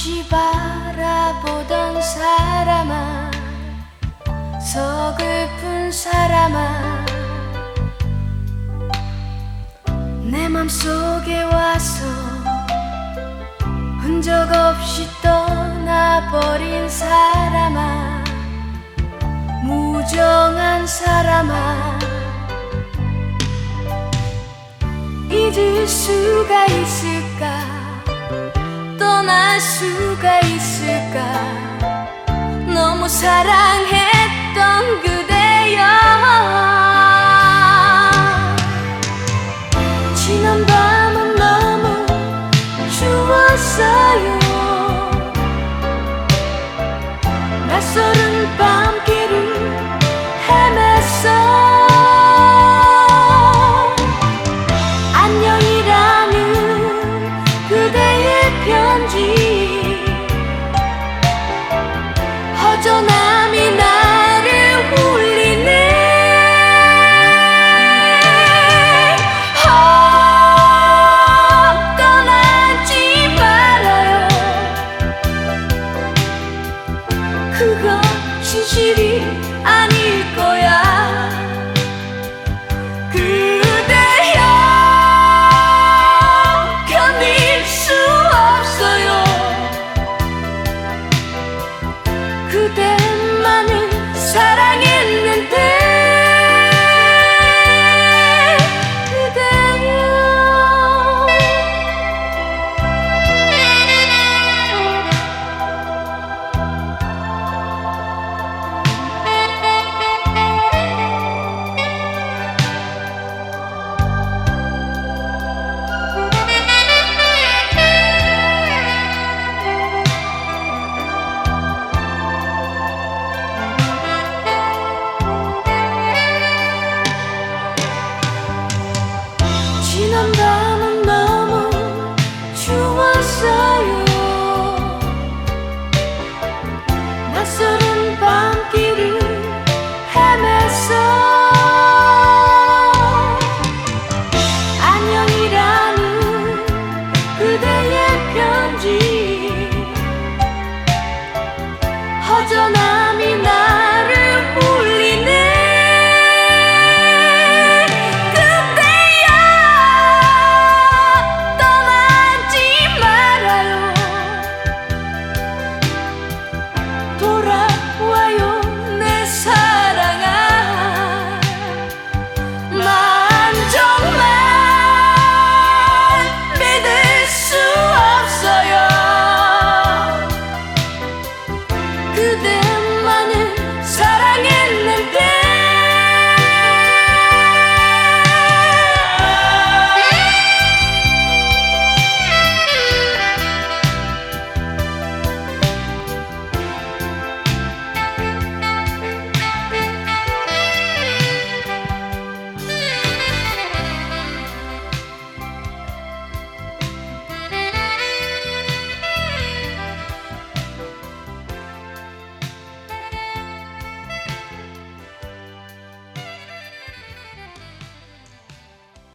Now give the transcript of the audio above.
없이 바라보던 사람아, 서글픈 사람아, 내 맘속에 와서 흔적 없이 떠나버린 사람아, 무정한 사람아, 잊을 수가 있을까, 떠날 수가 있을까, 너무 사랑했던 그대여. 지난 밤은 너무 추웠어요. 낯설은 밤길을 헤맸어. 안녕이라는 그대의 편지, 허전함이 나를 울리네. 떠나지 말아요. 그건 진실이 아닐 거야. 그대여, 견딜 수 없어요. 그대만을 사랑했는데. 지난 밤은 너무 추웠어요. 낯설은 밤길을 헤맸어. 안녕이라는 그대의